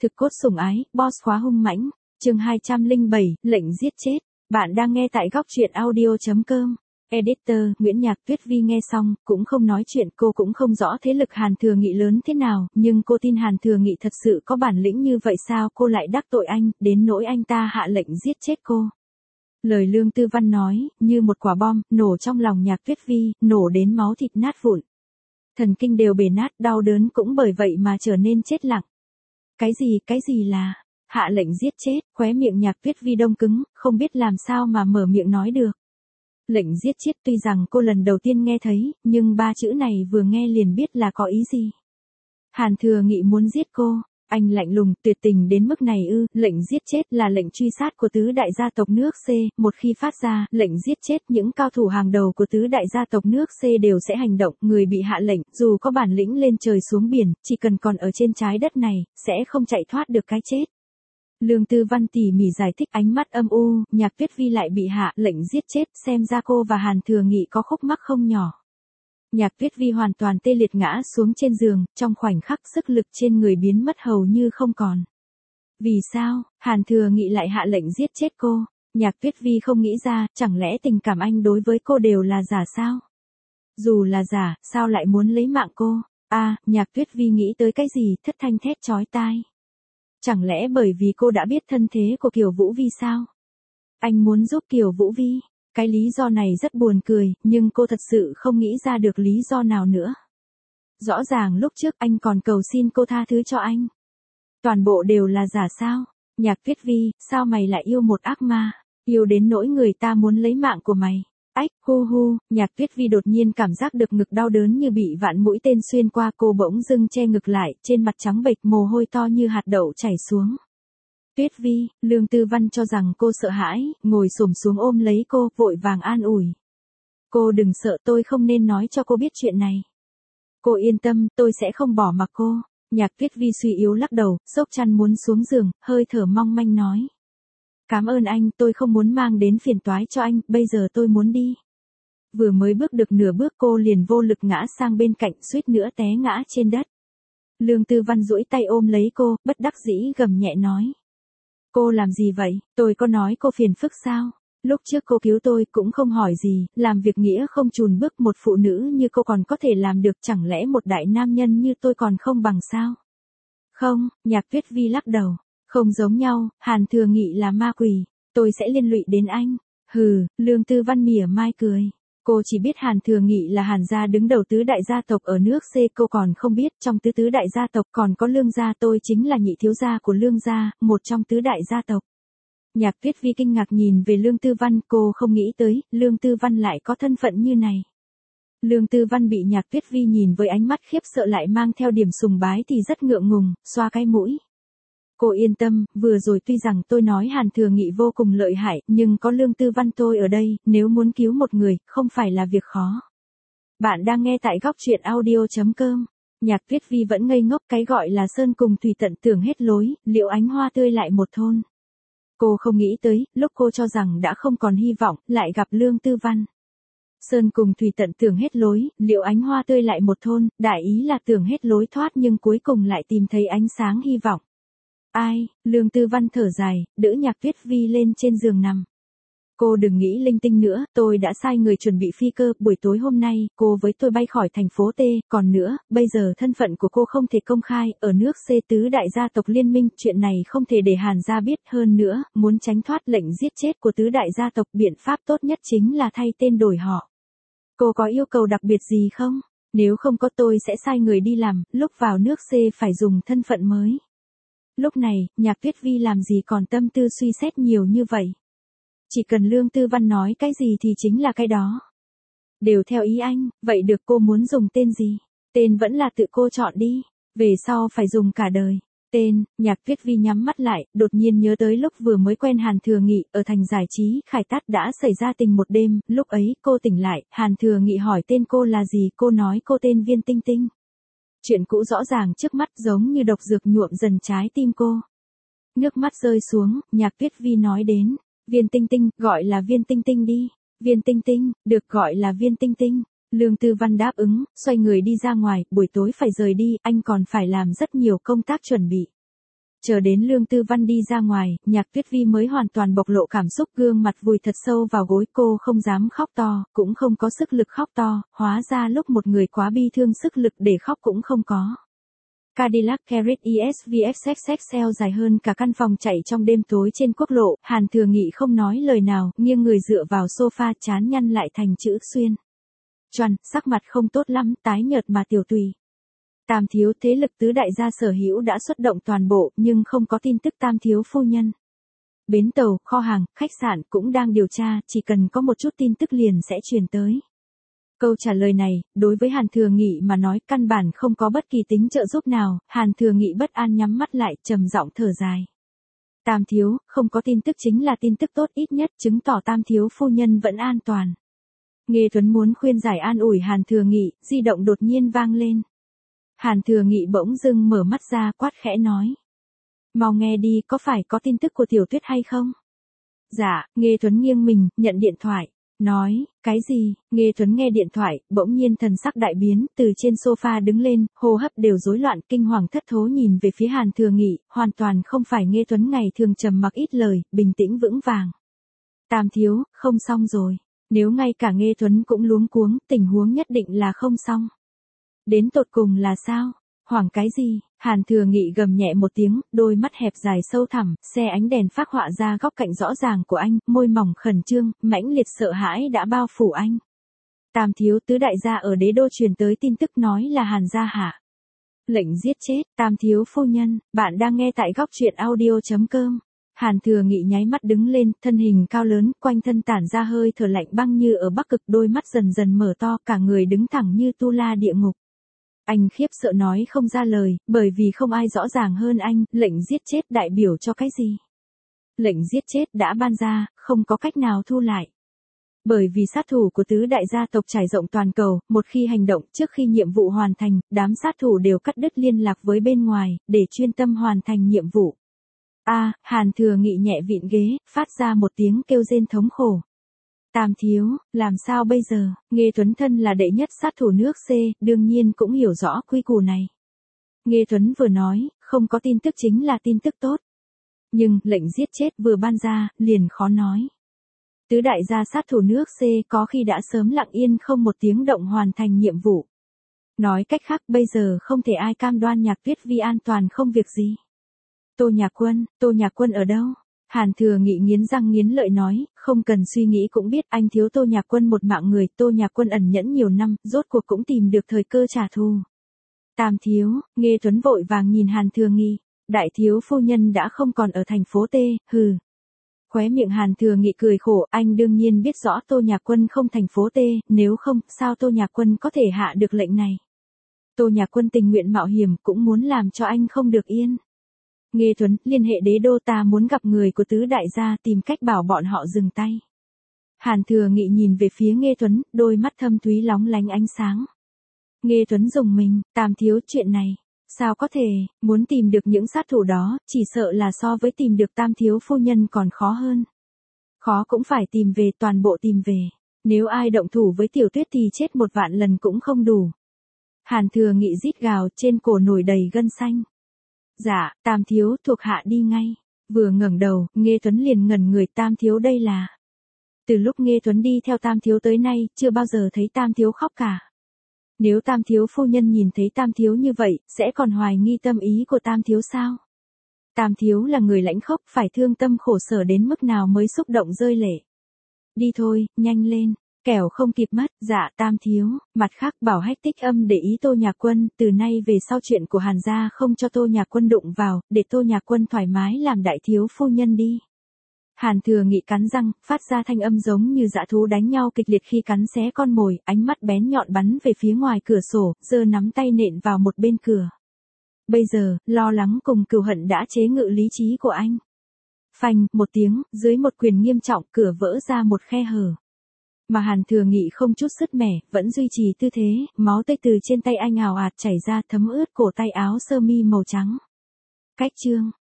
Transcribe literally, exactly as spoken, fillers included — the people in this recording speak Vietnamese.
Thực cốt sủng ái, boss khóa hung mãnh, chương hai trăm lẻ bảy, lệnh giết chết. Bạn đang nghe tại góc truyện audio chấm com. Editor, Nguyễn Nhạc Tuyết Vi nghe xong, cũng không nói chuyện, cô cũng không rõ thế lực Hàn Thừa Nghị lớn thế nào, nhưng cô tin Hàn Thừa Nghị thật sự có bản lĩnh như vậy sao cô lại đắc tội anh, đến nỗi anh ta hạ lệnh giết chết cô. Lời Lương Tư Văn nói, như một quả bom, nổ trong lòng Nhạc Tuyết Vi, nổ đến máu thịt nát vụn. Thần kinh đều bể nát, đau đớn cũng bởi vậy mà trở nên chết lặng. Cái gì, cái gì là, hạ lệnh giết chết, khóe miệng Nhạc Tuyết Vi đông cứng, không biết làm sao mà mở miệng nói được. Lệnh giết chết tuy rằng cô lần đầu tiên nghe thấy, nhưng ba chữ này vừa nghe liền biết là có ý gì. Hàn Thừa Nghị muốn giết cô, anh lạnh lùng, tuyệt tình đến mức này ư, lệnh giết chết là lệnh truy sát của tứ đại gia tộc nước C, một khi phát ra, lệnh giết chết những cao thủ hàng đầu của tứ đại gia tộc nước C đều sẽ hành động, người bị hạ lệnh, dù có bản lĩnh lên trời xuống biển, chỉ cần còn ở trên trái đất này, sẽ không chạy thoát được cái chết. Lương Tư Văn tỉ mỉ giải thích, ánh mắt âm u, Nhạc Tuyết Vi lại bị hạ lệnh giết chết, xem ra cô và Hàn Thừa Nghị có khúc mắc không nhỏ. Nhạc Tuyết Vi hoàn toàn tê liệt ngã xuống trên giường, trong khoảnh khắc sức lực trên người biến mất hầu như không còn. Vì sao, Hàn Thừa Nghị lại hạ lệnh giết chết cô? Nhạc Tuyết Vi không nghĩ ra, chẳng lẽ tình cảm anh đối với cô đều là giả sao? Dù là giả, sao lại muốn lấy mạng cô? À, Nhạc Tuyết Vi nghĩ tới cái gì, thất thanh thét chói tai. Chẳng lẽ bởi vì cô đã biết thân thế của Kiều Vũ Vi sao? Anh muốn giúp Kiều Vũ Vi. Cái lý do này rất buồn cười, nhưng cô thật sự không nghĩ ra được lý do nào nữa. Rõ ràng lúc trước anh còn cầu xin cô tha thứ cho anh. Toàn bộ đều là giả sao? Nhạc Tuyết Vi, sao mày lại yêu một ác ma? Yêu đến nỗi người ta muốn lấy mạng của mày. Ách, hu hu, Nhạc Tuyết Vi đột nhiên cảm giác được ngực đau đớn như bị vạn mũi tên xuyên qua, cô bỗng dưng che ngực lại, trên mặt trắng bệch mồ hôi to như hạt đậu chảy xuống. Tuyết Vi, Lương Tư Văn cho rằng cô sợ hãi, ngồi xổm xuống ôm lấy cô, vội vàng an ủi. Cô đừng sợ, tôi không nên nói cho cô biết chuyện này. Cô yên tâm, tôi sẽ không bỏ mặc cô. Nhạc Tuyết Vi suy yếu lắc đầu, xốc chăn muốn xuống giường, hơi thở mong manh nói. Cảm ơn anh, tôi không muốn mang đến phiền toái cho anh, bây giờ tôi muốn đi. Vừa mới bước được nửa bước cô liền vô lực ngã sang bên cạnh, suýt nữa té ngã trên đất. Lương Tư Văn duỗi tay ôm lấy cô, bất đắc dĩ gầm nhẹ nói. Cô làm gì vậy, tôi có nói cô phiền phức sao? Lúc trước cô cứu tôi cũng không hỏi gì, làm việc nghĩa không chùn bước, một phụ nữ như cô còn có thể làm được, chẳng lẽ một đại nam nhân như tôi còn không bằng sao? Không, Nhạc Tuyết Vi lắc đầu. Không giống nhau, Hàn Thừa Nghị là ma quỷ, tôi sẽ liên lụy đến anh. Hừ, Lương Tư Văn mỉa mai cười. Cô chỉ biết Hàn Thừa Nghị là Hàn gia đứng đầu tứ đại gia tộc ở nước C, cô còn không biết trong tứ tứ đại gia tộc còn có Lương gia, tôi chính là nhị thiếu gia của Lương gia, một trong tứ đại gia tộc. Nhạc Tuyết Vi kinh ngạc nhìn về Lương Tư Văn, cô không nghĩ tới, Lương Tư Văn lại có thân phận như này. Lương Tư Văn bị Nhạc Tuyết Vi nhìn với ánh mắt khiếp sợ lại mang theo điểm sùng bái thì rất ngượng ngùng, xoa cái mũi. Cô yên tâm, vừa rồi tuy rằng tôi nói Hàn Thừa Nghị vô cùng lợi hại, nhưng có Lương Tư Văn tôi ở đây, nếu muốn cứu một người, không phải là việc khó. Bạn đang nghe tại góc truyện audio chấm com. Nhạc Tuyết Vi vẫn ngây ngốc, cái gọi là sơn cùng thủy tận tưởng hết lối, liệu ánh hoa tươi lại một thôn. Cô không nghĩ tới, lúc cô cho rằng đã không còn hy vọng, lại gặp Lương Tư Văn. Sơn cùng thủy tận tưởng hết lối, liệu ánh hoa tươi lại một thôn, đại ý là tưởng hết lối thoát nhưng cuối cùng lại tìm thấy ánh sáng hy vọng. Ai, Lương Tư Văn thở dài, đỡ Nhạc Tuyết Vi lên trên giường nằm. Cô đừng nghĩ linh tinh nữa, tôi đã sai người chuẩn bị phi cơ, buổi tối hôm nay, cô với tôi bay khỏi thành phố T, còn nữa, bây giờ thân phận của cô không thể công khai, ở nước C tứ đại gia tộc liên minh, chuyện này không thể để Hàn gia biết, hơn nữa, muốn tránh thoát lệnh giết chết của tứ đại gia tộc, biện pháp tốt nhất chính là thay tên đổi họ. Cô có yêu cầu đặc biệt gì không? Nếu không có tôi sẽ sai người đi làm, lúc vào nước C phải dùng thân phận mới. Lúc này, Nhạc Tuyết Vi làm gì còn tâm tư suy xét nhiều như vậy. Chỉ cần Lương Tư Văn nói cái gì thì chính là cái đó. Đều theo ý anh, vậy được, cô muốn dùng tên gì? Tên vẫn là tự cô chọn đi, về sau phải dùng cả đời. Tên, Nhạc Tuyết Vi nhắm mắt lại, đột nhiên nhớ tới lúc vừa mới quen Hàn Thừa Nghị, ở thành giải trí, Khải Tát đã xảy ra tình một đêm, lúc ấy cô tỉnh lại, Hàn Thừa Nghị hỏi tên cô là gì, cô nói cô tên Viên Tinh Tinh. Chuyện cũ rõ ràng trước mắt giống như độc dược nhuộm dần trái tim cô. Nước mắt rơi xuống, Nhạc Tuyết Vi nói đến, Viên Tinh Tinh, gọi là Viên Tinh Tinh đi. Viên Tinh Tinh, được gọi là Viên Tinh Tinh. Lương Tư Văn đáp ứng, xoay người đi ra ngoài, buổi tối phải rời đi, anh còn phải làm rất nhiều công tác chuẩn bị. Chờ đến Lương Tư Văn đi ra ngoài, Nhạc Tuyết Vi mới hoàn toàn bộc lộ cảm xúc, gương mặt vùi thật sâu vào gối, cô không dám khóc to, cũng không có sức lực khóc to, hóa ra lúc một người quá bi thương sức lực để khóc cũng không có. Cadillac Carrot e ét vê ích ích ích eo dài hơn cả căn phòng chạy trong đêm tối trên quốc lộ, Hàn Thừa Nghị không nói lời nào, nghiêng người dựa vào sofa, trán nhăn lại thành chữ xuyên. Choăn, sắc mặt không tốt lắm, tái nhợt mà tiểu tùy. Tam thiếu thế lực tứ đại gia sở hữu đã xuất động toàn bộ, nhưng không có tin tức Tam thiếu phu nhân. Bến tàu, kho hàng, khách sạn cũng đang điều tra, chỉ cần có một chút tin tức liền sẽ truyền tới. Câu trả lời này, đối với Hàn Thừa Nghị mà nói, căn bản không có bất kỳ tính trợ giúp nào. Hàn Thừa Nghị bất an nhắm mắt lại, trầm giọng thở dài. Tam thiếu, không có tin tức chính là tin tức tốt, ít nhất chứng tỏ Tam thiếu phu nhân vẫn an toàn. Nghê Tuấn muốn khuyên giải an ủi Hàn Thừa Nghị, di động đột nhiên vang lên. Hàn Thừa Nghị bỗng dưng mở mắt ra, quát khẽ nói. Mau nghe đi, có phải có tin tức của Tiểu Tuyết hay không? Dạ, Nghê Tuấn nghiêng mình, nhận điện thoại. Nói, cái gì? Nghê Tuấn nghe điện thoại, bỗng nhiên thần sắc đại biến, từ trên sofa đứng lên, hô hấp đều rối loạn, kinh hoàng thất thố nhìn về phía Hàn Thừa Nghị, hoàn toàn không phải Nghê Tuấn ngày thường trầm mặc ít lời, bình tĩnh vững vàng. Tam thiếu, không xong rồi. Nếu ngay cả Nghê Tuấn cũng luống cuống, tình huống nhất định là không xong. Đến tột cùng là sao? Hoảng cái gì? Hàn Thừa Nghị gầm nhẹ một tiếng, đôi mắt hẹp dài sâu thẳm, xe ánh đèn phác họa ra góc cạnh rõ ràng của anh, môi mỏng khẩn trương, mãnh liệt sợ hãi đã bao phủ anh. Tam thiếu tứ đại gia ở đế đô truyền tới tin tức nói là Hàn gia hạ lệnh giết chết Tam thiếu phu nhân. Bạn đang nghe tại góc truyện audio chấm com. Hàn Thừa Nghị nháy mắt đứng lên, thân hình cao lớn, quanh thân tản ra hơi thở lạnh băng như ở Bắc Cực, đôi mắt dần dần mở to, cả người đứng thẳng như tu la địa ngục. Anh khiếp sợ nói không ra lời, bởi vì không ai rõ ràng hơn anh, lệnh giết chết đại biểu cho cái gì? Lệnh giết chết đã ban ra, không có cách nào thu lại. Bởi vì sát thủ của tứ đại gia tộc trải rộng toàn cầu, một khi hành động, trước khi nhiệm vụ hoàn thành, đám sát thủ đều cắt đứt liên lạc với bên ngoài, để chuyên tâm hoàn thành nhiệm vụ. A, Hàn Thừa Nghị nhẹ vịn ghế, phát ra một tiếng kêu rên thống khổ. Tam thiếu, làm sao bây giờ? Nghê Tuấn thân là đệ nhất sát thủ nước C, đương nhiên cũng hiểu rõ quy củ này. Nghê Tuấn vừa nói, không có tin tức chính là tin tức tốt. Nhưng, lệnh giết chết vừa ban ra, liền khó nói. Tứ đại gia sát thủ nước C có khi đã sớm lặng yên không một tiếng động hoàn thành nhiệm vụ. Nói cách khác, bây giờ không thể ai cam đoan Nhạc Tuyết Vi an toàn không việc gì. Tô Nhạc Quân, Tô Nhạc Quân ở đâu? Hàn Thừa Nghị nghiến răng nghiến lợi nói, không cần suy nghĩ cũng biết anh thiếu Tô Nhạc Quân một mạng người, Tô Nhạc Quân ẩn nhẫn nhiều năm, rốt cuộc cũng tìm được thời cơ trả thù. Tam thiếu, Nghê Tuấn vội vàng nhìn Hàn Thừa Nghị, đại thiếu phu nhân đã không còn ở thành phố T, hừ. Khóe miệng Hàn Thừa Nghị cười khổ, anh đương nhiên biết rõ Tô Nhạc Quân không thành phố T, nếu không, sao Tô Nhạc Quân có thể hạ được lệnh này? Tô Nhạc Quân tình nguyện mạo hiểm, cũng muốn làm cho anh không được yên. Nghê Tuấn, liên hệ đế đô, ta muốn gặp người của tứ đại gia, tìm cách bảo bọn họ dừng tay. Hàn Thừa Nghị nhìn về phía Nghê Tuấn, đôi mắt thâm thúy lóng lánh ánh sáng. Nghê Tuấn rùng mình, Tam thiếu, chuyện này, sao có thể, muốn tìm được những sát thủ đó, chỉ sợ là so với tìm được Tam thiếu phu nhân còn khó hơn. Khó cũng phải tìm về, toàn bộ tìm về. Nếu ai động thủ với Tiểu Tuyết thì chết một vạn lần cũng không đủ. Hàn Thừa Nghị rít gào, trên cổ nổi đầy gân xanh. Dạ, Tam thiếu, thuộc hạ đi ngay. Vừa ngẩng đầu, Nghê Tuấn liền ngẩn người, Tam thiếu đây là. Từ lúc Nghê Tuấn đi theo Tam thiếu tới nay, chưa bao giờ thấy Tam thiếu khóc cả. Nếu Tam thiếu phu nhân nhìn thấy Tam thiếu như vậy, sẽ còn hoài nghi tâm ý của Tam thiếu sao? Tam thiếu là người lãnh khốc, phải thương tâm khổ sở đến mức nào mới xúc động rơi lệ. Đi thôi, nhanh lên. Kẻo không kịp mất, dạ Tam thiếu. Mặt khác, bảo Hách Tích Âm để ý Tô Nhạc Quân, từ nay về sau chuyện của Hàn gia không cho Tô Nhạc Quân đụng vào, để Tô Nhạc Quân thoải mái làm đại thiếu phu nhân đi. Hàn Thừa Nghị cắn răng, phát ra thanh âm giống như dã thú đánh nhau kịch liệt khi cắn xé con mồi, ánh mắt bén nhọn bắn về phía ngoài cửa sổ, giơ nắm tay nện vào một bên cửa. Bây giờ, lo lắng cùng cừu hận đã chế ngự lý trí của anh. Phanh, một tiếng, dưới một quyền nghiêm trọng, cửa vỡ ra một khe hở. Mà Hàn Thừa Nghị không chút sứt mẻ, vẫn duy trì tư thế, máu tươi từ trên tay anh ào ạt chảy ra thấm ướt cổ tay áo sơ mi màu trắng. Cách chương,